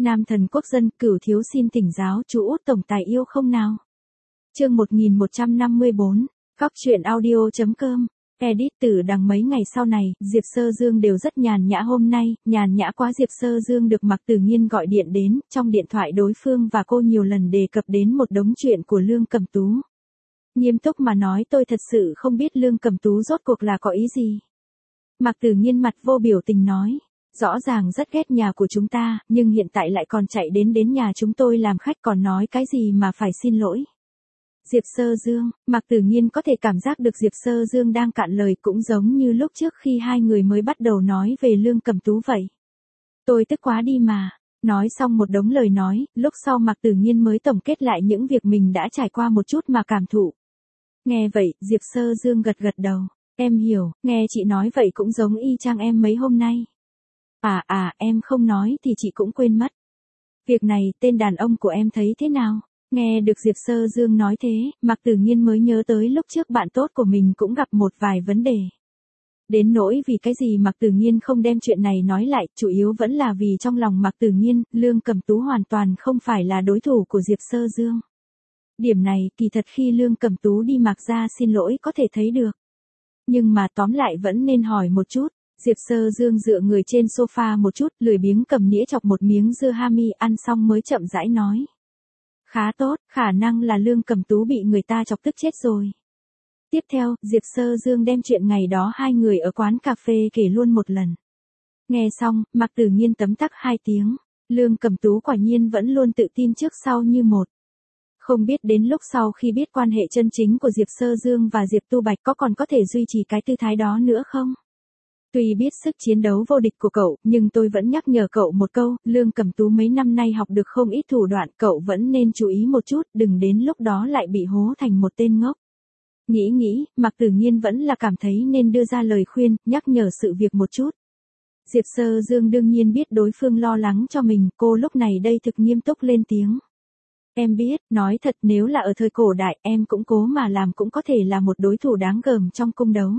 Nam thần quốc dân, Cửu thiếu xin thỉnh giáo chú Út tổng tài yêu không nào. Chương 1154, Cóc truyện audio.com. Edit từ đằng mấy ngày sau này, Diệp Sơ Dương đều rất nhàn nhã hôm nay, nhàn nhã quá Diệp Sơ Dương được Mạc Tử Nghiên gọi điện đến, trong điện thoại đối phương và cô nhiều lần đề cập đến một đống chuyện của Lương Cẩm Tú. Nghiêm túc mà nói tôi thật sự không biết Lương Cẩm Tú rốt cuộc là có ý gì. Mạc Tử Nghiên mặt vô biểu tình nói, rõ ràng rất ghét nhà của chúng ta, nhưng hiện tại lại còn chạy đến nhà chúng tôi làm khách còn nói cái gì mà phải xin lỗi. Diệp Sơ Dương, Mạc Tử Nghiên có thể cảm giác được Diệp Sơ Dương đang cạn lời cũng giống như lúc trước khi hai người mới bắt đầu nói về Lương Cẩm Tú vậy. Tôi tức quá đi mà. Nói xong một đống lời nói, lúc sau Mạc Tử Nghiên mới tổng kết lại những việc mình đã trải qua một chút mà cảm thụ. Nghe vậy, Diệp Sơ Dương gật gật đầu. Em hiểu, nghe chị nói vậy cũng giống y chang em mấy hôm nay. Em không nói thì chị cũng quên mất. Việc này, tên đàn ông của em thấy thế nào? Nghe được Diệp Sơ Dương nói thế, Mạc Tử Nghiên mới nhớ tới lúc trước bạn tốt của mình cũng gặp một vài vấn đề. Đến nỗi vì cái gì Mạc Tử Nghiên không đem chuyện này nói lại, chủ yếu vẫn là vì trong lòng Mạc Tử Nghiên, Lương Cẩm Tú hoàn toàn không phải là đối thủ của Diệp Sơ Dương. Điểm này, kỳ thật khi Lương Cẩm Tú đi Mạc gia xin lỗi có thể thấy được. Nhưng mà tóm lại vẫn nên hỏi một chút. Diệp Sơ Dương dựa người trên sofa một chút, lười biếng cầm nĩa chọc một miếng dưa hami ăn xong mới chậm rãi nói. Khá tốt, khả năng là Lương Cẩm Tú bị người ta chọc tức chết rồi. Tiếp theo, Diệp Sơ Dương đem chuyện ngày đó hai người ở quán cà phê kể luôn một lần. Nghe xong, Mạc Tử Nghiên tấm tắc 2 tiếng. Lương Cẩm Tú quả nhiên vẫn luôn tự tin trước sau như một. Không biết đến lúc sau khi biết quan hệ chân chính của Diệp Sơ Dương và Diệp Tu Bạch còn có thể duy trì cái tư thái đó nữa không? Tuy biết sức chiến đấu vô địch của cậu, nhưng tôi vẫn nhắc nhở cậu một câu, Lương Cẩm Tú mấy năm nay học được không ít thủ đoạn, cậu vẫn nên chú ý một chút, đừng đến lúc đó lại bị hố thành một tên ngốc. Nghĩ, Mạc Tử Nghiên vẫn là cảm thấy nên đưa ra lời khuyên, nhắc nhở sự việc một chút. Diệp Sơ Dương đương nhiên biết đối phương lo lắng cho mình, cô lúc này đây thực nghiêm túc lên tiếng. Em biết, nói thật nếu là ở thời cổ đại, em cũng cố mà làm cũng có thể là một đối thủ đáng gờm trong cung đấu.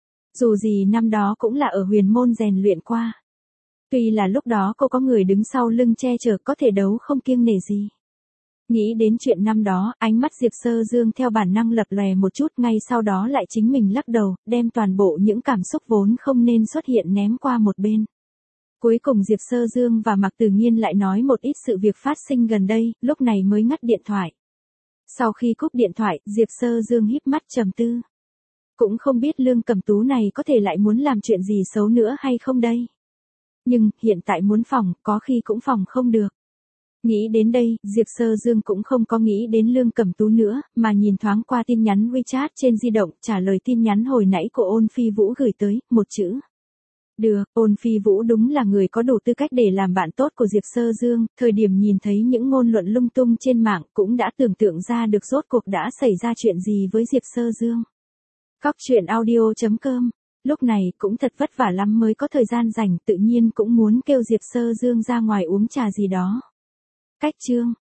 Dù gì năm đó cũng là ở huyền môn rèn luyện qua. Tuy là lúc đó cô có người đứng sau lưng che chở có thể đấu không kiêng nể gì. Nghĩ đến chuyện năm đó, ánh mắt Diệp Sơ Dương theo bản năng lập lòe một chút ngay sau đó lại chính mình lắc đầu, đem toàn bộ những cảm xúc vốn không nên xuất hiện ném qua một bên. Cuối cùng Diệp Sơ Dương và Mạc Tử Nghiên lại nói một ít sự việc phát sinh gần đây, lúc này mới ngắt điện thoại. Sau khi cúp điện thoại, Diệp Sơ Dương híp mắt trầm tư. Cũng không biết Lương Cẩm Tú này có thể lại muốn làm chuyện gì xấu nữa hay không đây. Nhưng, hiện tại muốn phòng, có khi cũng phòng không được. Nghĩ đến đây, Diệp Sơ Dương cũng không có nghĩ đến Lương Cẩm Tú nữa, mà nhìn thoáng qua tin nhắn WeChat trên di động, trả lời tin nhắn hồi nãy của Ôn Phi Vũ gửi tới, một chữ. Được, Ôn Phi Vũ đúng là người có đủ tư cách để làm bạn tốt của Diệp Sơ Dương, thời điểm nhìn thấy những ngôn luận lung tung trên mạng cũng đã tưởng tượng ra được rốt cuộc đã xảy ra chuyện gì với Diệp Sơ Dương. Cóc truyện audio.com. Lúc này cũng thật vất vả lắm mới có thời gian rảnh, tự nhiên cũng muốn kêu Diệp Sơ Dương ra ngoài uống trà gì đó. Cách chương